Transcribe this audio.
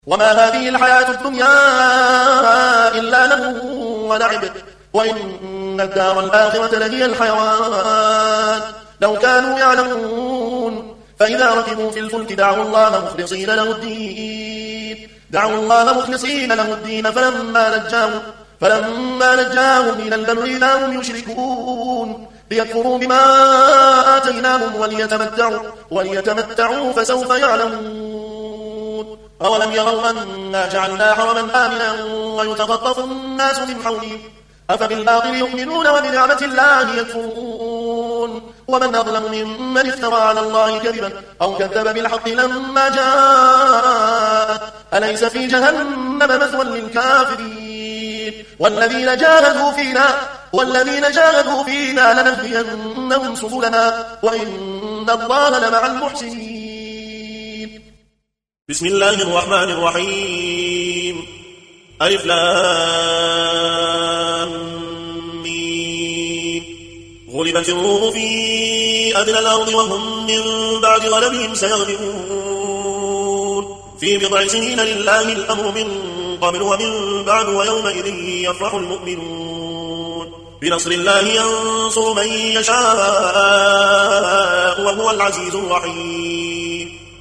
وما هذه الحياة الدنيا إلا له ولعب وإن الدار الآخرة لهي الحيوان لو كانوا يعلمون فإذا ركبوا في الفلك دعوا الله مخلصين له الدين فلما نجاهم إلى البر إذا هم يشركون ليكفروا بما آتيناهم وليتمتعوا فسوف يعلمون أولم يروا أنا جعلنا حرما آمنا ويتخطف الناس من حولهم أفبالباطل يؤمنون وبنعمة الله يكفرون ومن أظلم ممن افترى على الله كذبا أو كذب بالحق لما جاء أليس في جهنم مثوى للكافرين والذين جاهدوا فينا لنهدينهم سبلنا وإن الله لمع المحسنين. بسم الله الرحمن الرحيم. ألف لام ميم. غلبت الروم في أدنى الأرض وهم من بعد غلبهم سيغلبون في بضع سنين لله الأمر من قبل ومن بعد ويومئذ يفرح المؤمنون بنصر الله ينصر من يشاء وهو العزيز الرحيم.